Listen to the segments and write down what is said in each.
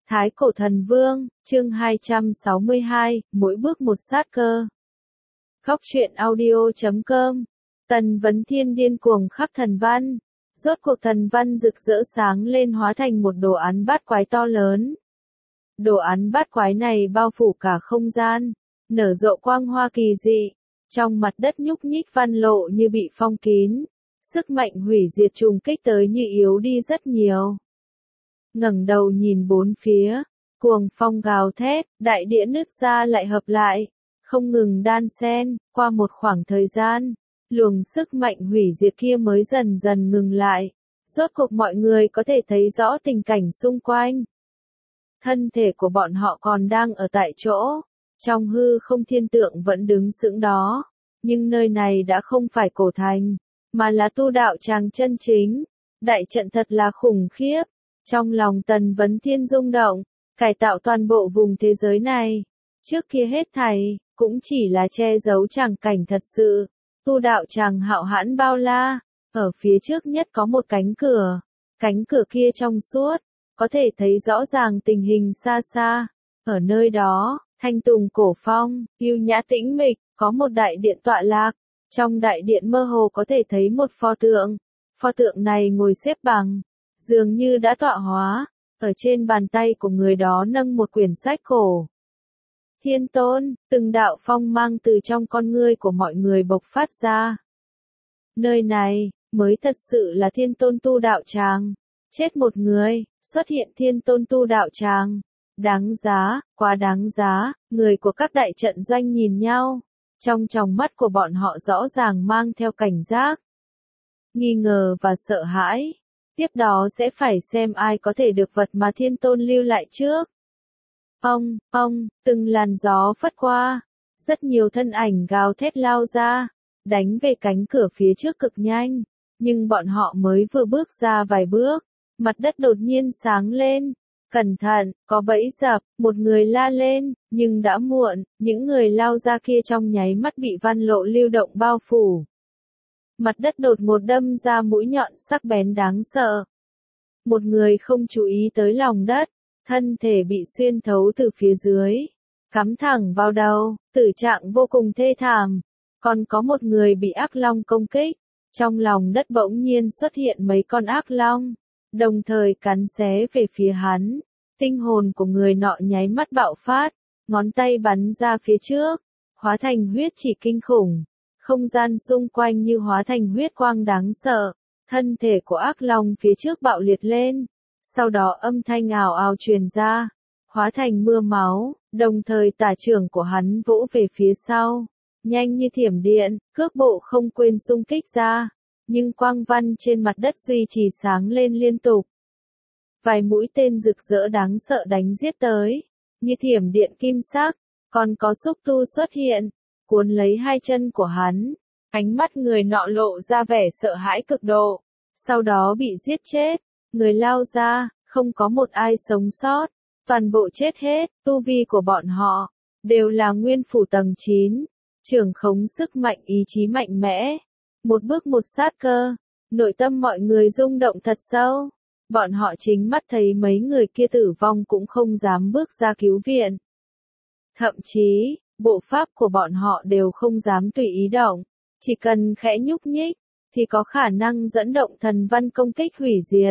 Thái Cổ Thần Vương, chương 262, mỗi bước một sát cơ. Góc truyện audio.com. Tần Vấn Thiên điên cuồng khắp thần văn. Rốt cuộc thần văn rực rỡ sáng lên hóa thành một đồ án bát quái to lớn. Đồ án bát quái này bao phủ cả không gian, nở rộ quang hoa kỳ dị. Trong mặt đất nhúc nhích văn lộ như bị phong kín. Sức mạnh hủy diệt trùng kích tới như yếu đi rất nhiều. Ngẩng đầu nhìn bốn phía, cuồng phong gào thét, đại địa nứt ra lại hợp lại, không ngừng đan xen. Qua một khoảng thời gian, luồng sức mạnh hủy diệt kia mới dần dần ngừng lại. Rốt cuộc mọi người có thể thấy rõ tình cảnh xung quanh. Thân thể của bọn họ còn đang ở tại chỗ, trong hư không thiên tượng vẫn đứng sững đó, nhưng nơi này đã không phải cổ thành, mà là tu đạo tràng chân chính. Đại trận thật là khủng khiếp. Trong lòng Tần Vấn Thiên rung động, cải tạo toàn bộ vùng thế giới này. Trước kia hết thảy, cũng chỉ là che giấu tràng cảnh thật sự. Tu đạo tràng hạo hãn bao la, ở phía trước nhất có một cánh cửa. Cánh cửa kia trong suốt, có thể thấy rõ ràng tình hình xa xa. Ở nơi đó, thanh tùng cổ phong, yêu nhã tĩnh mịch, có một đại điện tọa lạc. Trong đại điện mơ hồ có thể thấy một pho tượng. Pho tượng này ngồi xếp bằng, dường như đã tọa hóa, ở trên bàn tay của người đó nâng một quyển sách cổ. Thiên Tôn, từng đạo phong mang từ trong con ngươi của mọi người bộc phát ra. Nơi này, mới thật sự là Thiên Tôn tu đạo tràng. Chết một người, xuất hiện Thiên Tôn tu đạo tràng. Đáng giá, quá đáng giá, người của các đại trận doanh nhìn nhau. Trong tròng mắt của bọn họ rõ ràng mang theo cảnh giác, nghi ngờ và sợ hãi. Tiếp đó sẽ phải xem ai có thể được vật mà Thiên Tôn lưu lại trước. Từng làn gió phất qua, rất nhiều thân ảnh gào thét lao ra, đánh về cánh cửa phía trước cực nhanh, nhưng bọn họ mới vừa bước ra vài bước, mặt đất đột nhiên sáng lên. Cẩn thận, có bẫy dập, một người la lên, nhưng đã muộn, những người lao ra kia trong nháy mắt bị văn lộ lưu động bao phủ. Mặt đất đột ngột đâm ra mũi nhọn sắc bén đáng sợ. Một người không chú ý tới lòng đất, thân thể bị xuyên thấu từ phía dưới, cắm thẳng vào đầu, tử trạng vô cùng thê thảm. Còn có một người bị ác long công kích, trong lòng đất bỗng nhiên xuất hiện mấy con ác long, đồng thời cắn xé về phía hắn. Tinh hồn của người nọ nháy mắt bạo phát, ngón tay bắn ra phía trước, hóa thành huyết chỉ kinh khủng. Không gian xung quanh như hóa thành huyết quang đáng sợ, thân thể của ác long phía trước bạo liệt lên, sau đó âm thanh ào ào truyền ra, hóa thành mưa máu, đồng thời tả trưởng của hắn vỗ về phía sau, nhanh như thiểm điện, cước bộ không quên xung kích ra, nhưng quang văn trên mặt đất duy trì sáng lên liên tục. Vài mũi tên rực rỡ đáng sợ đánh giết tới, như thiểm điện kim sắc, còn có xúc tu xuất hiện, cuốn lấy hai chân của hắn. Ánh mắt người nọ lộ ra vẻ sợ hãi cực độ, sau đó bị giết chết. Người lao ra, không có một ai sống sót, toàn bộ chết hết. Tu vi của bọn họ đều là nguyên phủ tầng 9, trưởng khống sức mạnh ý chí mạnh mẽ, một bước một sát cơ. Nội tâm mọi người rung động thật sâu, bọn họ chính mắt thấy mấy người kia tử vong cũng không dám bước ra cứu viện. Thậm chí, bộ pháp của bọn họ đều không dám tùy ý động, chỉ cần khẽ nhúc nhích, thì có khả năng dẫn động thần văn công kích hủy diệt.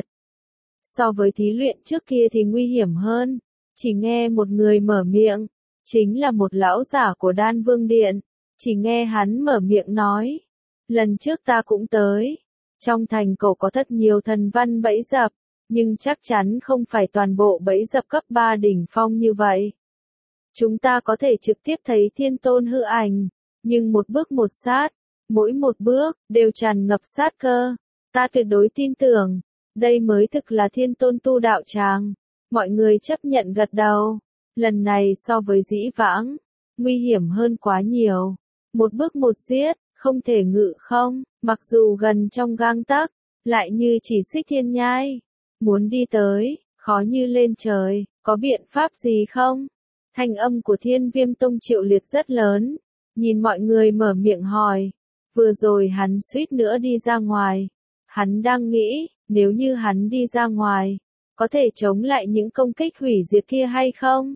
So với thí luyện trước kia thì nguy hiểm hơn, chỉ nghe một người mở miệng, chính là một lão giả của Đan Vương Điện, chỉ nghe hắn mở miệng nói, lần trước ta cũng tới, trong thành cổ có rất nhiều thần văn bẫy dập, nhưng chắc chắn không phải toàn bộ bẫy dập cấp 3 đỉnh phong như vậy. Chúng ta có thể trực tiếp thấy Thiên Tôn hư ảnh, nhưng một bước một sát, mỗi một bước, đều tràn ngập sát cơ. Ta tuyệt đối tin tưởng, đây mới thực là Thiên Tôn tu đạo tràng. Mọi người chấp nhận gật đầu. Lần này so với dĩ vãng, nguy hiểm hơn quá nhiều. Một bước một giết, không thể ngự không, mặc dù gần trong gang tấc, lại như chỉ xích thiên nhai. Muốn đi tới, khó như lên trời, có biện pháp gì không? Thanh âm của Thiên Viêm Tông Triệu Liệt rất lớn, nhìn mọi người mở miệng hỏi. Vừa rồi hắn suýt nữa đi ra ngoài. Hắn đang nghĩ, nếu như hắn đi ra ngoài, có thể chống lại những công kích hủy diệt kia hay không?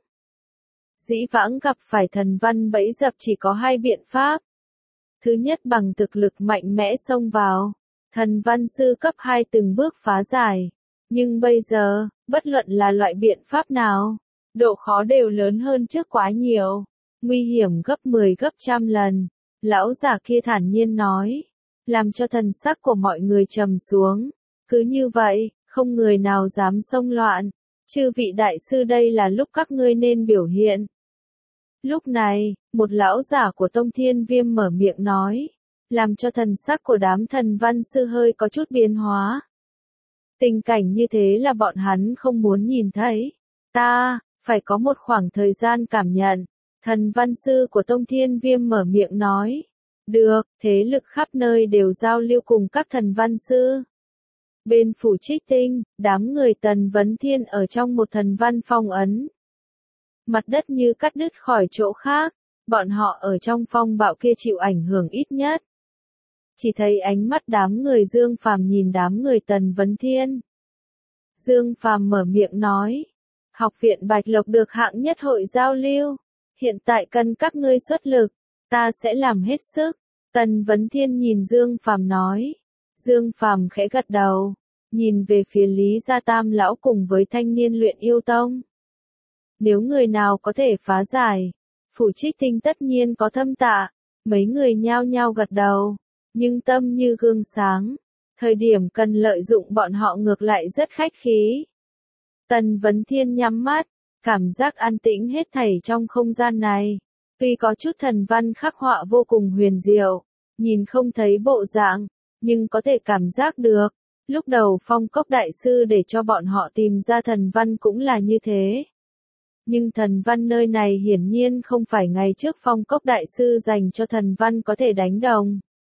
Dĩ vãng gặp phải thần văn bẫy dập chỉ có hai biện pháp. Thứ nhất bằng thực lực mạnh mẽ xông vào, thần văn sư cấp 2 từng bước phá giải. Nhưng bây giờ, bất luận là loại biện pháp nào, độ khó đều lớn hơn trước quá nhiều, nguy hiểm gấp 10 gấp trăm lần. Lão già kia thản nhiên nói, làm cho thần sắc của mọi người trầm xuống. Cứ như vậy, không người nào dám xông loạn. Chư vị đại sư, đây là lúc các ngươi nên biểu hiện. Lúc này, một lão giả của Tông Thiên Viêm mở miệng nói, làm cho thần sắc của đám thần văn sư hơi có chút biến hóa. Tình cảnh như thế là bọn hắn không muốn nhìn thấy. Ta, phải có một khoảng thời gian cảm nhận. Thần văn sư của Tông Thiên Viêm mở miệng nói. Được, thế lực khắp nơi đều giao lưu cùng các thần văn sư. Bên phủ Trích Tinh, đám người Tần Vấn Thiên ở trong một thần văn phong ấn. Mặt đất như cắt đứt khỏi chỗ khác, bọn họ ở trong phong bạo kia chịu ảnh hưởng ít nhất. Chỉ thấy ánh mắt đám người Dương Phàm nhìn đám người Tần Vấn Thiên. Dương Phàm mở miệng nói, học viện Bạch Lộc được hạng nhất hội giao lưu, hiện tại cần các ngươi xuất lực, ta sẽ làm hết sức. Tần Vấn Thiên nhìn Dương Phàm nói. Dương Phàm khẽ gật đầu, nhìn về phía Lý Gia Tam lão cùng với thanh niên Luyện Yêu Tông. Nếu người nào có thể phá giải, phủ Trích Tinh tất nhiên có thâm tạ. Mấy người nhao nhao gật đầu, nhưng tâm như gương sáng. Thời điểm cần lợi dụng bọn họ ngược lại rất khách khí. Tần Vấn Thiên nhắm mắt, cảm giác an tĩnh hết thảy trong không gian này. Tuy có chút thần văn khắc họa vô cùng huyền diệu, nhìn không thấy bộ dạng, nhưng có thể cảm giác được. Lúc đầu Phong Cốc Đại Sư để cho bọn họ tìm ra thần văn cũng là như thế. Nhưng thần văn nơi này hiển nhiên không phải ngày trước Phong Cốc Đại Sư dành cho thần văn có thể đánh đồng.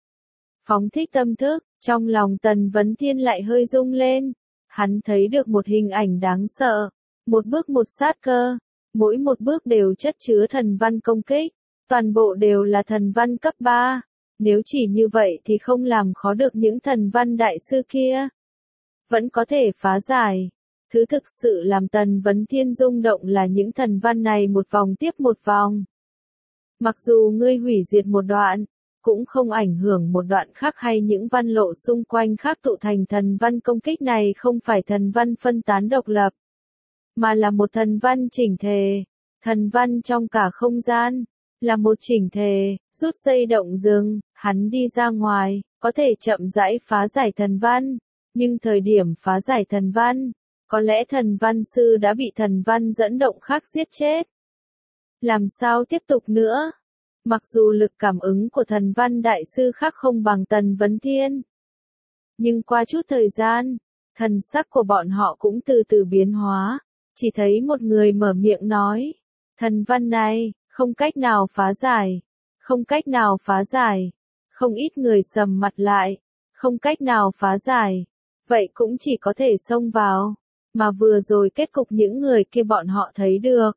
Phóng thích tâm thức, trong lòng Tần Vấn Thiên lại hơi rung lên. Hắn thấy được một hình ảnh đáng sợ, một bước một sát cơ, mỗi một bước đều chất chứa thần văn công kích, toàn bộ đều là thần văn cấp 3. Nếu chỉ như vậy thì không làm khó được những thần văn đại sư kia. Vẫn có thể phá giải. Thứ thực sự làm Tần Vấn Thiên rung động là những thần văn này một vòng tiếp một vòng. Mặc dù ngươi hủy diệt một đoạn, cũng không ảnh hưởng một đoạn khác hay những văn lộ xung quanh khác tụ thành thần văn công kích này không phải thần văn phân tán độc lập, mà là một thần văn chỉnh thể. Thần văn trong cả không gian, là một chỉnh thể, rút dây động dừng, hắn đi ra ngoài, có thể chậm rãi phá giải thần văn, nhưng thời điểm phá giải thần văn, có lẽ thần văn sư đã bị thần văn dẫn động khác giết chết. Làm sao tiếp tục nữa? Mặc dù lực cảm ứng của thần văn đại sư khác không bằng Tần Vấn Thiên, nhưng qua chút thời gian, thần sắc của bọn họ cũng từ từ biến hóa. Chỉ thấy một người mở miệng nói, thần văn này, không cách nào phá giải, không cách nào phá giải. Không ít người sầm mặt lại, không cách nào phá giải, vậy cũng chỉ có thể xông vào, mà vừa rồi kết cục những người kia bọn họ thấy được.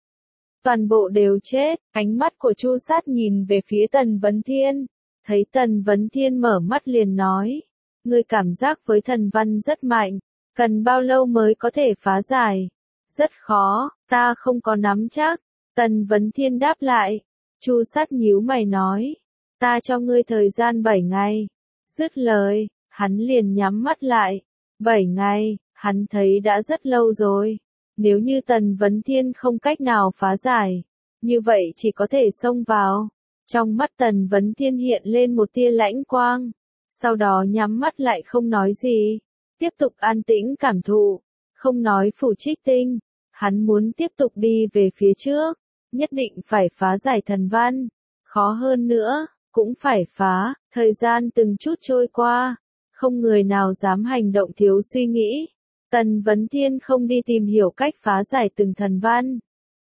Toàn bộ đều chết, ánh mắt của Chu Sát nhìn về phía Tần Vấn Thiên, thấy Tần Vấn Thiên mở mắt liền nói, ngươi cảm giác với thần văn rất mạnh, cần bao lâu mới có thể phá giải? Rất khó, ta không có nắm chắc. Tần Vấn Thiên đáp lại. Chu Sát nhíu mày nói, ta cho ngươi thời gian 7 ngày. Dứt lời, hắn liền nhắm mắt lại. 7 ngày, hắn thấy đã rất lâu rồi. Nếu như Tần Vấn Thiên không cách nào phá giải, như vậy chỉ có thể xông vào. Trong mắt Tần Vấn Thiên hiện lên một tia lãnh quang, sau đó nhắm mắt lại không nói gì, tiếp tục an tĩnh cảm thụ, không nói phủ Trích Tinh, hắn muốn tiếp tục đi về phía trước, nhất định phải phá giải thần văn, khó hơn nữa, cũng phải phá. Thời gian từng chút trôi qua, không người nào dám hành động thiếu suy nghĩ. Tần Vấn Thiên không đi tìm hiểu cách phá giải từng thần văn,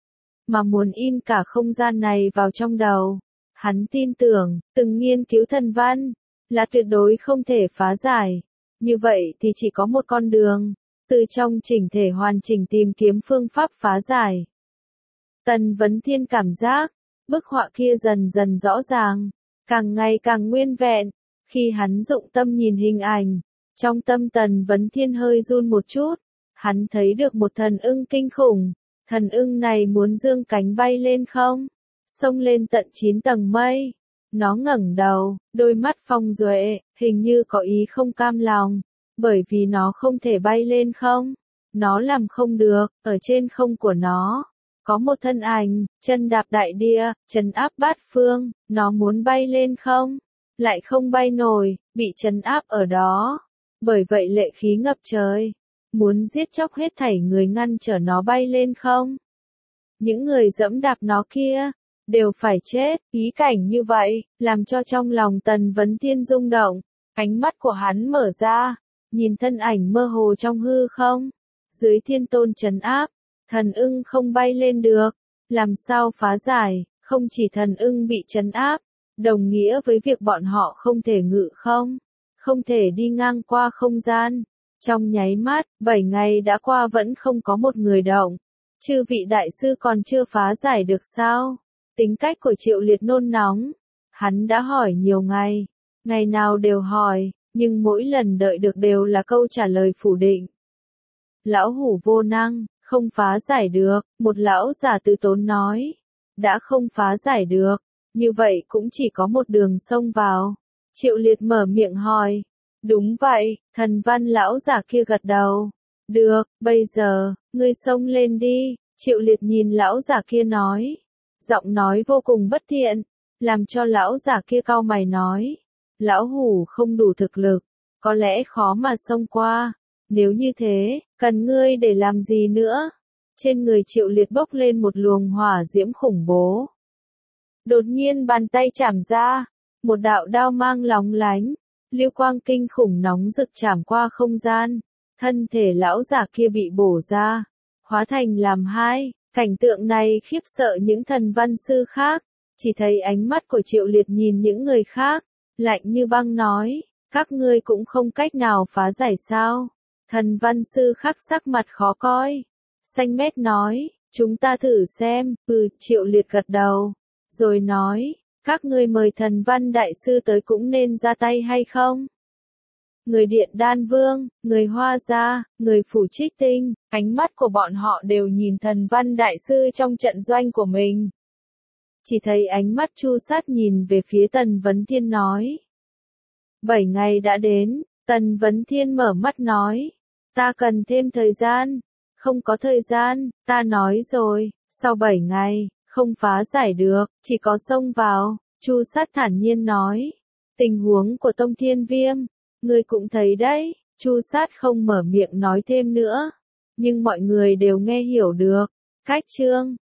mà muốn in cả không gian này vào trong đầu. Hắn tin tưởng, từng nghiên cứu thần văn, là tuyệt đối không thể phá giải. Như vậy thì chỉ có một con đường, từ trong chỉnh thể hoàn chỉnh tìm kiếm phương pháp phá giải. Tần Vấn Thiên cảm giác, bức họa kia dần dần rõ ràng, càng ngày càng nguyên vẹn. Khi hắn dụng tâm nhìn hình ảnh, trong tâm Tần Vấn Thiên hơi run một chút, Hắn thấy được một thần ưng kinh khủng, thần ưng này muốn dương cánh bay lên không, xông lên tận 9 tầng mây. Nó ngẩng đầu, đôi mắt phong duệ, hình như có ý không cam lòng, bởi vì nó không thể bay lên không. Nó làm không được, ở trên không của nó có một thân ảnh, chân đạp đại địa, trấn áp bát phương, nó muốn bay lên không, lại không bay nổi, bị trấn áp ở đó. Bởi vậy lệ khí ngập trời, muốn giết chóc hết thảy người ngăn trở nó bay lên không. Những người dẫm đạp nó kia đều phải chết. Ý cảnh như vậy làm cho trong lòng Tần Vấn Thiên rung động, ánh mắt của hắn mở ra, nhìn thân ảnh mơ hồ trong hư không. Dưới thiên tôn trấn áp, thần ưng không bay lên được, làm sao phá giải? Không chỉ thần ưng bị trấn áp, đồng nghĩa với việc bọn họ không thể ngự không, không thể đi ngang qua không gian. Trong nháy mắt, 7 ngày đã qua vẫn không có một người động. Chư vị đại sư còn chưa phá giải được sao? Tính cách của Triệu Liệt nôn nóng. Hắn đã hỏi nhiều ngày, ngày nào đều hỏi, nhưng mỗi lần đợi được đều là câu trả lời phủ định. Lão hủ vô năng, không phá giải được, một lão giả từ tốn nói. Đã không phá giải được, như vậy cũng chỉ có một đường xông vào. Triệu Liệt mở miệng hỏi. Đúng vậy, thần văn lão giả kia gật đầu. Được, bây giờ, ngươi xông lên đi. Triệu Liệt nhìn lão giả kia nói. Giọng nói vô cùng bất thiện, làm cho lão giả kia cau mày nói. Lão hủ không đủ thực lực, có lẽ khó mà xông qua. Nếu như thế, cần ngươi để làm gì nữa? Trên người Triệu Liệt bốc lên một luồng hỏa diễm khủng bố. Đột nhiên bàn tay chảm ra, một đạo đao mang lóng lánh, lưu quang kinh khủng nóng rực chảm qua không gian. Thân thể lão giả kia bị bổ ra, hóa thành làm hai. Cảnh tượng này khiếp sợ những thần văn sư khác, chỉ thấy ánh mắt của Triệu Liệt nhìn những người khác, lạnh như băng nói, các ngươi cũng không cách nào phá giải sao? Thần văn sư khác sắc mặt khó coi, xanh mét nói, chúng ta thử xem. Triệu Liệt gật đầu, rồi nói, các ngươi mời thần văn đại sư tới cũng nên ra tay hay không? Người Điện Đan Vương, người Hoa Gia, người Phủ Trích Tinh, ánh mắt của bọn họ đều nhìn thần văn đại sư trong trận doanh của mình. Chỉ thấy ánh mắt Chu Sát nhìn về phía Tần Vấn Thiên nói. 7 ngày đã đến, Tần Vấn Thiên mở mắt nói. Ta cần thêm thời gian. Không có thời gian, ta nói rồi, sau 7 ngày, không phá giải được, chỉ có xông vào. Chu Sát thản nhiên nói. Tình huống của Tông Thiên Viêm, ngươi cũng thấy đấy. Chu Sát không mở miệng nói thêm nữa, nhưng mọi người đều nghe hiểu được. Cách chương